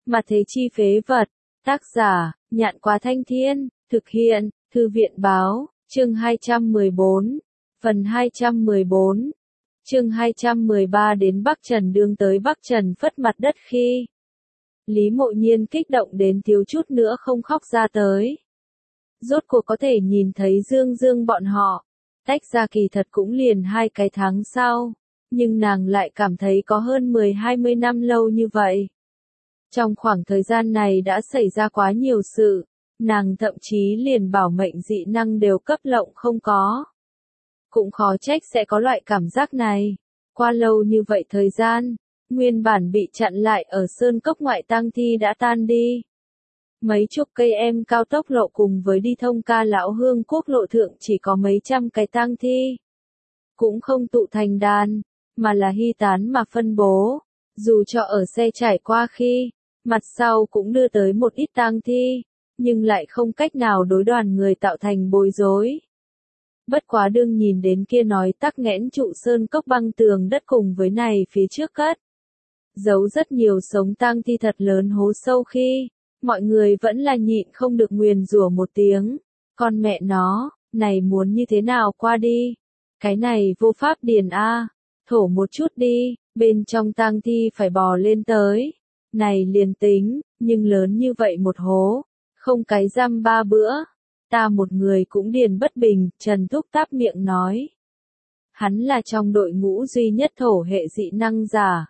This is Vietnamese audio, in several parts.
Mà thế chi phế vật. Tác giả, Nhạn Quá Thanh Thiên, thực hiện, Thư viện báo, chương 214, phần 214, chương 213 đến Bắc Trần Đương tới Bắc Trần phất mặt đất khi. Lý Mộ Nhiên kích động đến thiếu chút nữa không khóc ra tới. Rốt cuộc có thể nhìn thấy Dương Dương bọn họ, tách ra kỳ thật cũng liền 2 cái tháng sau, nhưng nàng lại cảm thấy có hơn 10-20 năm lâu như vậy. Trong khoảng thời gian này đã xảy ra quá nhiều sự, nàng thậm chí liền bảo mệnh dị năng đều cấp lộng không có. Cũng khó trách sẽ có loại cảm giác này. Qua lâu như vậy thời gian, nguyên bản bị chặn lại ở sơn cốc ngoại tang thi đã tan đi. Mấy chục cây em cao tốc lộ cùng với đi thông Ca Lão Hương quốc lộ thượng chỉ có mấy trăm cái tang thi. Cũng không tụ thành đàn, mà là hy tán mà phân bố. Dù cho ở xe trải qua khi, mặt sau cũng đưa tới một ít tang thi, nhưng lại không cách nào đối đoàn người tạo thành bối rối. Bất quá đương nhìn đến kia nói tắc nghẽn trụ sơn cốc băng tường đất cùng với này phía trước cất. Giấu rất nhiều sống tang thi thật lớn hố sâu khi, mọi người vẫn là nhịn không được nguyền rủa một tiếng. Con mẹ nó, này muốn như thế nào qua đi? Cái này vô pháp điền a, thổ một chút đi, bên trong tang thi phải bò lên tới. Này liền tính, nhưng lớn như vậy một hố, không cái răm 3 bữa. Ta một người cũng điền bất bình, Trần Thúc táp miệng nói. Hắn là trong đội ngũ duy nhất thổ hệ dị năng giả.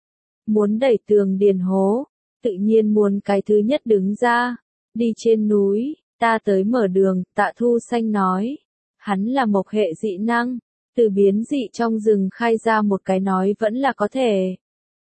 Muốn đẩy tường điền hố, tự nhiên muốn cái thứ nhất đứng ra. Đi trên núi, ta tới mở đường, Tạ Thu Xanh nói. Hắn là mộc hệ dị năng, từ biến dị trong rừng khai ra một cái nói vẫn là có thể.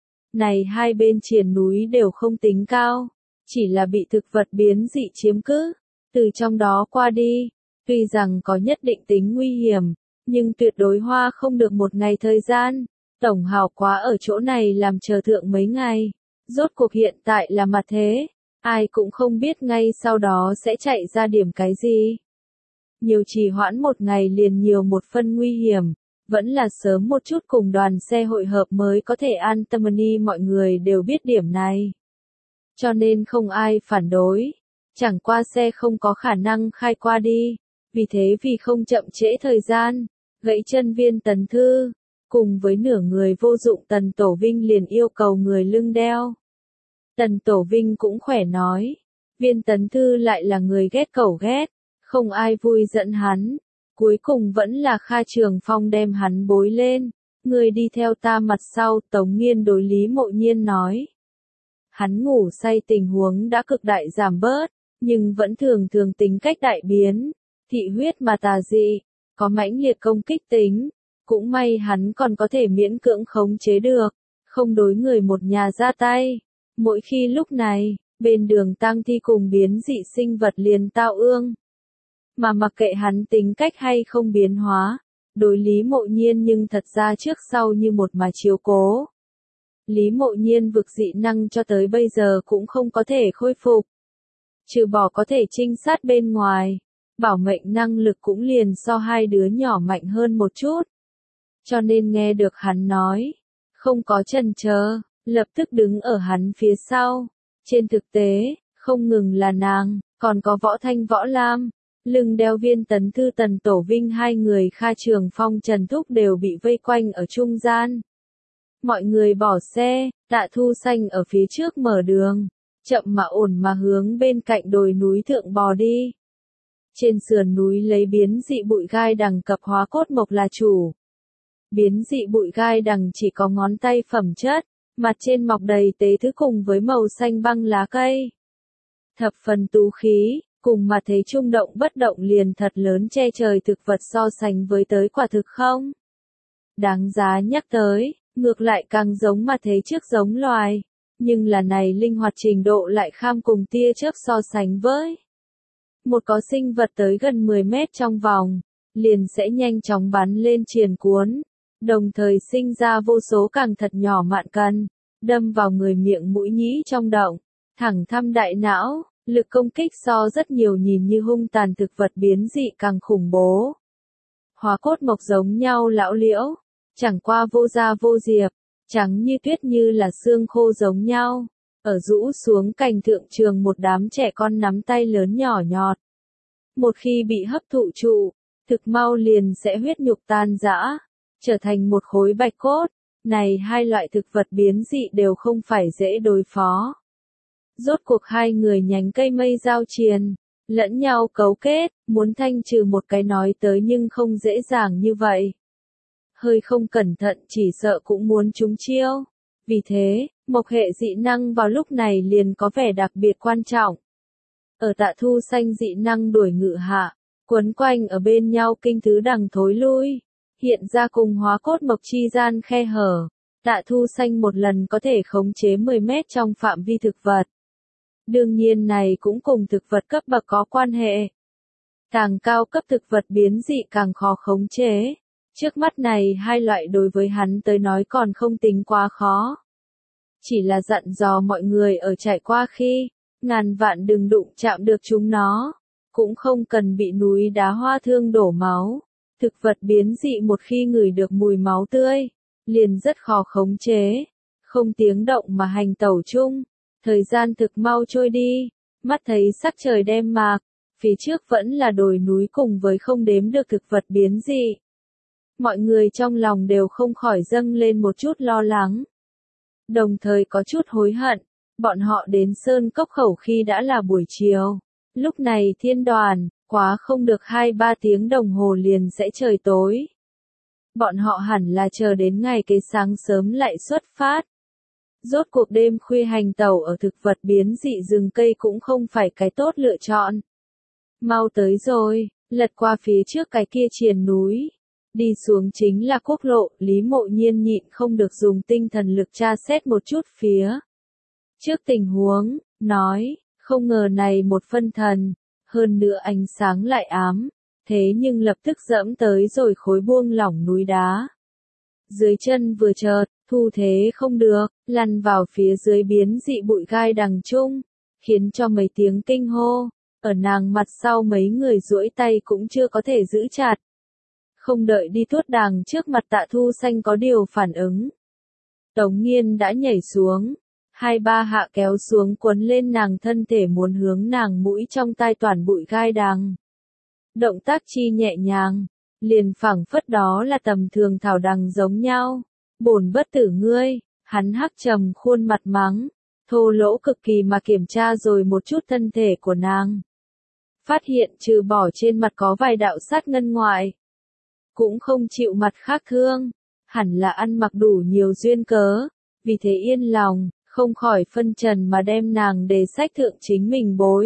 Này hai bên triền núi đều không tính cao, chỉ là bị thực vật biến dị chiếm cứ. Từ trong đó qua đi, tuy rằng có nhất định tính nguy hiểm, nhưng tuyệt đối hoa không được một ngày thời gian. Tổng hào quá ở chỗ này làm chờ thượng mấy ngày. Rốt cuộc hiện tại là mặt thế, ai cũng không biết ngay sau đó sẽ chạy ra điểm cái gì. Nhiều trì hoãn một ngày liền nhiều một phân nguy hiểm, vẫn là sớm một chút cùng đoàn xe hội hợp mới có thể an tâm đi, mọi người đều biết điểm này. Cho nên không ai phản đối. Chẳng qua xe không có khả năng khai qua đi, vì thế vì không chậm trễ thời gian, gãy chân Viên Tấn Thư, cùng với nửa người vô dụng Tần Tổ Vinh liền yêu cầu người lưng đeo. Tần Tổ Vinh cũng khỏe nói, Viên Tấn Thư lại là người ghét cẩu ghét, không ai vui giận hắn, cuối cùng vẫn là Kha Trường Phong đem hắn bối lên, người đi theo ta mặt sau, Tống Nghiên đối Lý Mộ Nhiên nói. Hắn ngủ say tình huống đã cực đại giảm bớt, nhưng vẫn thường thường tính cách đại biến, thị huyết mà tà dị, có mãnh liệt công kích tính, cũng may hắn còn có thể miễn cưỡng khống chế được, không đối người một nhà ra tay. Mỗi khi lúc này, bên đường tang thi cùng biến dị sinh vật liền tao ương. Mà mặc kệ hắn tính cách hay không biến hóa, đối Lý Mộ Nhiên nhưng thật ra trước sau như một mà chiếu cố. Lý Mộ Nhiên vực dị năng cho tới bây giờ cũng không có thể khôi phục. Trừ bỏ có thể trinh sát bên ngoài, bảo mệnh năng lực cũng liền so hai đứa nhỏ mạnh hơn một chút. Cho nên nghe được hắn nói, không có chần chờ, lập tức đứng ở hắn phía sau. Trên thực tế, không ngừng là nàng, còn có Võ Thanh Võ Lam, lưng đeo Viên Tấn Thư Tần Tổ Vinh, hai người Kha Trường Phong Trần Thúc đều bị vây quanh ở trung gian. Mọi người bỏ xe, Tạ Thu Xanh ở phía trước mở đường, chậm mà ổn mà hướng bên cạnh đồi núi thượng bò đi. Trên sườn núi lấy biến dị bụi gai đằng cập hóa cốt mộc là chủ. Biến dị bụi gai đằng chỉ có ngón tay phẩm chất, mặt trên mọc đầy tế thứ cùng với màu xanh băng lá cây. Thập phần tú khí, cùng mà thấy trung động bất động liền thật lớn che trời thực vật so sánh với tới quả thực không. Đáng giá nhắc tới, ngược lại càng giống mà thấy trước giống loài. Nhưng là này linh hoạt trình độ lại kham cùng tia chớp so sánh với. Một có sinh vật tới gần 10 mét trong vòng, liền sẽ nhanh chóng bắn lên triền cuốn, đồng thời sinh ra vô số càng thật nhỏ mạn căn, đâm vào người miệng mũi nhĩ trong động, thẳng thăm đại não, lực công kích so rất nhiều nhìn như hung tàn thực vật biến dị càng khủng bố. Hóa cốt mộc giống nhau lão liễu, chẳng qua vô da vô diệp, trắng như tuyết như là xương khô giống nhau, ở rũ xuống cành thượng trường một đám trẻ con nắm tay lớn nhỏ nhọt. Một khi bị hấp thụ trụ, thực mau liền sẽ huyết nhục tan rã, trở thành một khối bạch cốt. Này hai loại thực vật biến dị đều không phải dễ đối phó. Rốt cuộc hai người nhánh cây mây giao triền, lẫn nhau cấu kết, muốn thanh trừ một cái nói tới nhưng không dễ dàng như vậy. Hơi không cẩn thận chỉ sợ cũng muốn trúng chiêu. Vì thế, mộc hệ dị năng vào lúc này liền có vẻ đặc biệt quan trọng. Ở Tạ Thu Xanh dị năng đuổi ngự hạ, quấn quanh ở bên nhau kinh thứ đằng thối lui, hiện ra cùng hóa cốt mộc chi gian khe hở. Tạ Thu Xanh một lần có thể khống chế 10 mét trong phạm vi thực vật. Đương nhiên này cũng cùng thực vật cấp bậc có quan hệ. Càng cao cấp thực vật biến dị càng khó khống chế. Trước mắt này hai loại đối với hắn tới nói còn không tính quá khó. Chỉ là dặn dò mọi người ở trải qua khi, ngàn vạn đừng đụng chạm được chúng nó. Cũng không cần bị núi đá hoa thương đổ máu. Thực vật biến dị một khi ngửi được mùi máu tươi, liền rất khó khống chế. Không tiếng động mà hành tẩu chung. Thời gian thực mau trôi đi, mắt thấy sắc trời đêm mạc, phía trước vẫn là đồi núi cùng với không đếm được thực vật biến dị. Mọi người trong lòng đều không khỏi dâng lên một chút lo lắng. Đồng thời có chút hối hận, bọn họ đến Sơn Cốc Khẩu khi đã là buổi chiều. Lúc này thiên đoàn, quá không được 2-3 tiếng đồng hồ liền sẽ trời tối. Bọn họ hẳn là chờ đến ngày kế sáng sớm lại xuất phát. Rốt cuộc đêm khuya hành tẩu ở thực vật biến dị rừng cây cũng không phải cái tốt lựa chọn. Mau tới rồi, lật qua phía trước cái kia triền núi. Đi xuống chính là quốc lộ, Lý Mộ Nhiên nhịn không được dùng tinh thần lực tra xét một chút phía. Trước tình huống, nói, không ngờ này một phân thần, hơn nữa ánh sáng lại ám, thế nhưng lập tức dẫm tới rồi khối buông lỏng núi đá. Dưới chân vừa chợt, thu thế không được, lăn vào phía dưới biến dị bụi gai đằng chung, khiến cho mấy tiếng kinh hô, ở nàng mặt sau mấy người duỗi tay cũng chưa có thể giữ chặt. Không đợi đi tuốt đàng trước mặt Tạ Thu Xanh có điều phản ứng. Tống Nghiên đã nhảy xuống, 2-3 hạ kéo xuống quấn lên nàng thân thể muốn hướng nàng mũi trong tai toàn bụi gai đằng. Động tác chi nhẹ nhàng, liền phảng phất đó là tầm thường thảo đằng giống nhau. Bổn bất tử ngươi, hắn hắc trầm khuôn mặt mắng, thô lỗ cực kỳ mà kiểm tra rồi một chút thân thể của nàng. Phát hiện trừ bỏ trên mặt có vài đạo sát ngân ngoại, cũng không chịu mặt khác thương, hẳn là ăn mặc đủ nhiều duyên cớ, vì thế yên lòng, không khỏi phân trần mà đem nàng đề sách thượng chính mình bối.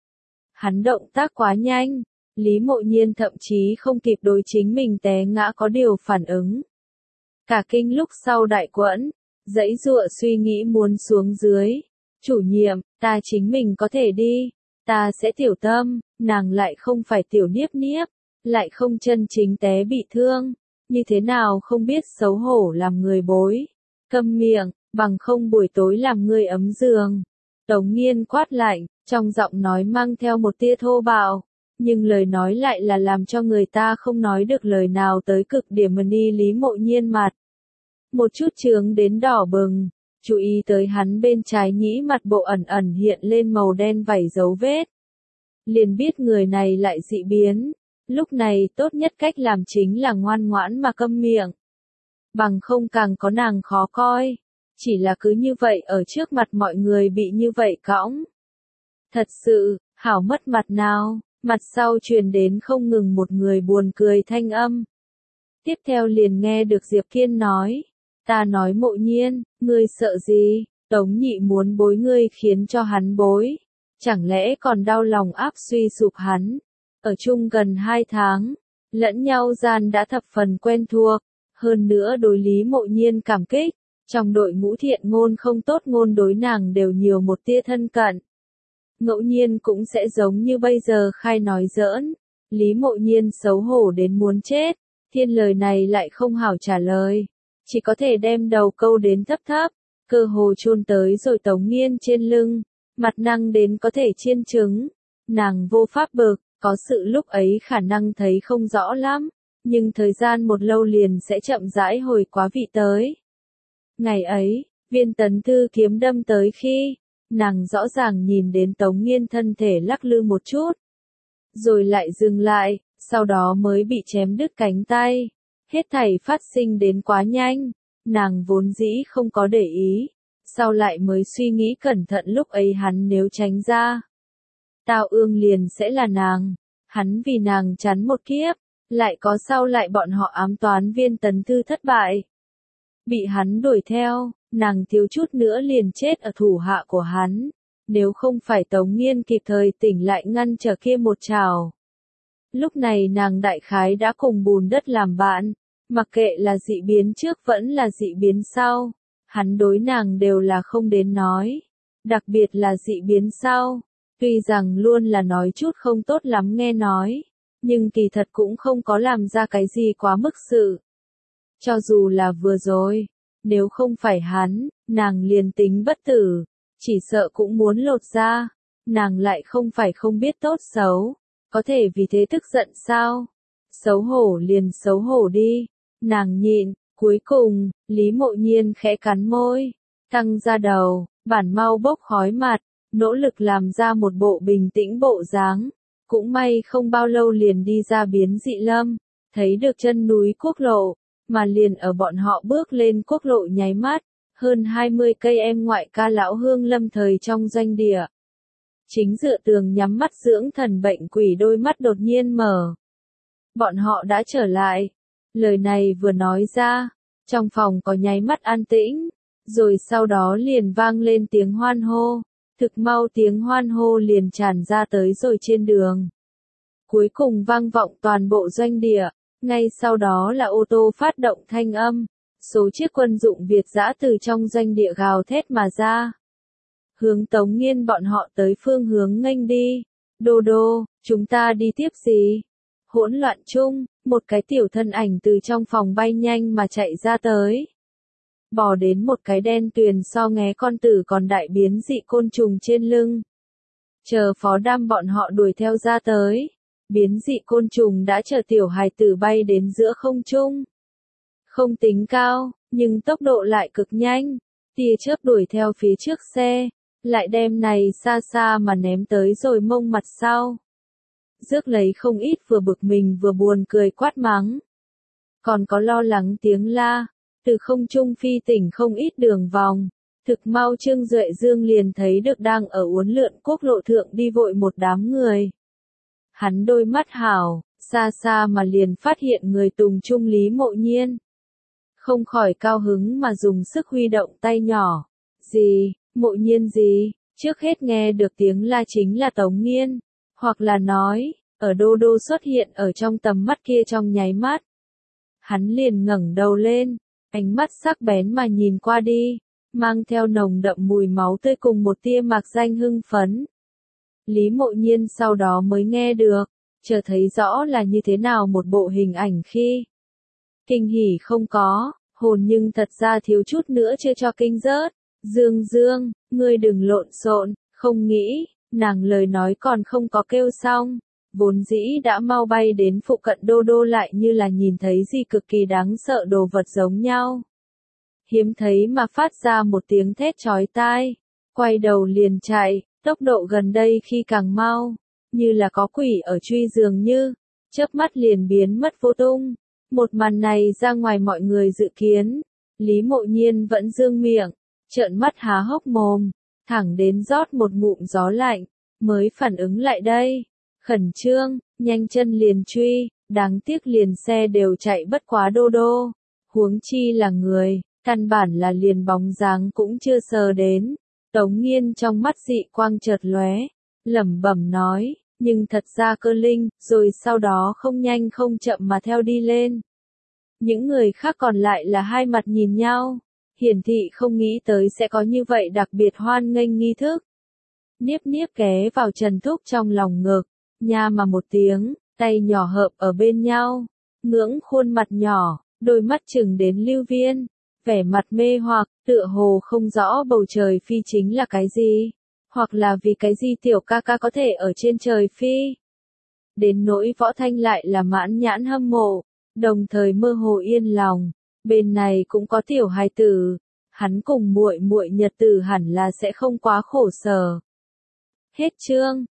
Hắn động tác quá nhanh, Lý Mộ Nhiên thậm chí không kịp đối chính mình té ngã có điều phản ứng. Cả kinh lúc sau đại quẫn, giãy giụa suy nghĩ muốn xuống dưới. Chủ nhiệm, ta chính mình có thể đi, ta sẽ tiểu tâm, nàng lại không phải tiểu niếp niếp, lại không chân chính té bị thương, như thế nào không biết xấu hổ làm người bối. Câm miệng, bằng không buổi tối làm ngươi ấm giường. Tống Nghiên quát lạnh, trong giọng nói mang theo một tia thô bạo, nhưng lời nói lại là làm cho người ta không nói được lời nào tới cực điểm mà đi Lý Mộ Nhiên mặt. Một chút chướng đến đỏ bừng, chú ý tới hắn bên trái nhĩ mặt bộ ẩn ẩn hiện lên màu đen vảy dấu vết. Liền biết người này lại dị biến, lúc này tốt nhất cách làm chính là ngoan ngoãn mà câm miệng. Bằng không càng có nàng khó coi, chỉ là cứ như vậy ở trước mặt mọi người bị như vậy cõng. Thật sự, hảo mất mặt nào, mặt sau truyền đến không ngừng một người buồn cười thanh âm. Tiếp theo liền nghe được Diệp Kiên nói. Ta nói Mộ Nhiên, ngươi sợ gì, Tống Nhị muốn bối ngươi khiến cho hắn bối. Chẳng lẽ còn đau lòng áp suy sụp hắn. Ở chung gần 2 tháng, lẫn nhau gian đã thập phần quen thuộc. Hơn nữa đối Lý Mộ Nhiên cảm kích, trong đội ngũ thiện ngôn không tốt ngôn đối nàng đều nhiều một tia thân cận. Ngẫu nhiên cũng sẽ giống như bây giờ khai nói giỡn. Lý Mộ Nhiên xấu hổ đến muốn chết, thiên lời này lại không hảo trả lời. Chỉ có thể đem đầu câu đến thấp thấp, cơ hồ chôn tới rồi Tống Nghiên trên lưng, mặt năng đến có thể chiên trứng. Nàng vô pháp bực, có sự lúc ấy khả năng thấy không rõ lắm, nhưng thời gian một lâu liền sẽ chậm rãi hồi quá vị tới. Ngày ấy, Viên Tấn Thư kiếm đâm tới khi, nàng rõ ràng nhìn đến Tống Nghiên thân thể lắc lư một chút, rồi lại dừng lại, sau đó mới bị chém đứt cánh tay. Hết thảy phát sinh đến quá nhanh, nàng vốn dĩ không có để ý, sau lại mới suy nghĩ cẩn thận lúc ấy hắn nếu tránh ra. Tào Ương liền sẽ là nàng, hắn vì nàng chắn một kiếp, lại có sau lại bọn họ ám toán viên Tấn Thư thất bại. Bị hắn đuổi theo, nàng thiếu chút nữa liền chết ở thủ hạ của hắn, nếu không phải Tống Nghiên kịp thời tỉnh lại ngăn trở kia một trảo. Lúc này nàng đại khái đã cùng bùn đất làm bạn, mặc kệ là dị biến trước vẫn là dị biến sau, hắn đối nàng đều là không đến nói, đặc biệt là dị biến sau, tuy rằng luôn là nói chút không tốt lắm nghe nói, nhưng kỳ thật cũng không có làm ra cái gì quá mức sự. Cho dù là vừa rồi, nếu không phải hắn, nàng liền tính bất tử, chỉ sợ cũng muốn lột ra, nàng lại không phải không biết tốt xấu, có thể vì thế tức giận sao? Xấu hổ liền xấu hổ đi, nàng nhịn, cuối cùng, Lý Mộ Nhiên khẽ cắn môi, căng ra đầu, bản mau bốc khói mặt, nỗ lực làm ra một bộ bình tĩnh bộ dáng, cũng may không bao lâu liền đi ra biến dị lâm, thấy được chân núi quốc lộ, mà liền ở bọn họ bước lên quốc lộ nháy mắt, hơn 20 cây em ngoại ca lão hương lâm thời trong doanh địa. Chính dựa tường nhắm mắt dưỡng thần bệnh quỷ đôi mắt đột nhiên mở. Bọn họ đã trở lại. Lời này vừa nói ra, trong phòng có nháy mắt an tĩnh, rồi sau đó liền vang lên tiếng hoan hô. Thực mau tiếng hoan hô liền tràn ra tới rồi trên đường. Cuối cùng vang vọng toàn bộ doanh địa, ngay sau đó là ô tô phát động thanh âm, số chiếc quân dụng Việt dã từ trong doanh địa gào thét mà ra. Hướng Tống Nghiên bọn họ tới phương hướng nghênh đi. Đô đô, chúng ta đi tiếp gì? Hỗn loạn chung, một cái tiểu thân ảnh từ trong phòng bay nhanh mà chạy ra tới. Bò đến một cái đen tuyền so nghé con tử còn đại biến dị côn trùng trên lưng. Chờ phó đam bọn họ đuổi theo ra tới. Biến dị côn trùng đã chờ tiểu hài tử bay đến giữa không trung. Không tính cao, nhưng tốc độ lại cực nhanh. Tia chớp đuổi theo phía trước xe, lại đem này xa xa mà ném tới rồi mông mặt sau. Rước lấy không ít vừa bực mình vừa buồn cười quát mắng. Còn có lo lắng tiếng la, từ không trung phi tỉnh không ít đường vòng. Thực mau Trương Duệ Dương liền thấy được đang ở uốn lượn quốc lộ thượng đi vội một đám người. Hắn đôi mắt hảo, xa xa mà liền phát hiện người tùng trung Lý Mộ Nhiên. Không khỏi cao hứng mà dùng sức huy động tay nhỏ. Gì, Mộ Nhiên gì, trước hết nghe được tiếng la chính là Tống Nghiên, hoặc là nói, ở đô đô xuất hiện ở trong tầm mắt kia trong nháy mắt. Hắn liền ngẩng đầu lên, ánh mắt sắc bén mà nhìn qua đi, mang theo nồng đậm mùi máu tươi cùng một tia mạc danh hưng phấn. Lý Mộ Nhiên sau đó mới nghe được, chờ thấy rõ là như thế nào một bộ hình ảnh khi. Kinh hỉ không có, hồn nhưng thật ra thiếu chút nữa chưa cho kinh rớt. Dương Dương, ngươi đừng lộn xộn, không nghĩ, nàng lời nói còn không có kêu xong. Vốn dĩ đã mau bay đến phụ cận đô đô lại như là nhìn thấy gì cực kỳ đáng sợ đồ vật giống nhau. Hiếm thấy mà phát ra một tiếng thét chói tai, quay đầu liền chạy, tốc độ gần đây khi càng mau, như là có quỷ ở truy dường như, chớp mắt liền biến mất vô tung. Một màn này ra ngoài mọi người dự kiến, Lý Mộ Nhiên vẫn dương miệng, trợn mắt há hốc mồm, thẳng đến rót một ngụm gió lạnh, mới phản ứng lại đây. Khẩn trương, nhanh chân liền truy, đáng tiếc liền xe đều chạy bất quá đô đô. Huống chi là người, căn bản là liền bóng dáng cũng chưa sờ đến. Tống Nghiên trong mắt dị quang chợt lóe, lẩm bẩm nói, nhưng thật ra cơ linh, rồi sau đó không nhanh không chậm mà theo đi lên. Những người khác còn lại là hai mặt nhìn nhau, hiển thị không nghĩ tới sẽ có như vậy đặc biệt hoan nghênh nghi thức. Niếp niếp ghé vào Trần Thúc trong lòng ngực, nha mà một tiếng, tay nhỏ hợp ở bên nhau, ngưỡng khuôn mặt nhỏ, đôi mắt chừng đến Lưu Viên, vẻ mặt mê hoặc, tựa hồ không rõ bầu trời phi chính là cái gì, hoặc là vì cái gì tiểu ca ca có thể ở trên trời phi. Đến nỗi Võ Thanh lại là mãn nhãn hâm mộ, đồng thời mơ hồ yên lòng, bên này cũng có tiểu hài tử, hắn cùng muội muội nhật tử hẳn là sẽ không quá khổ sở. Hết chương.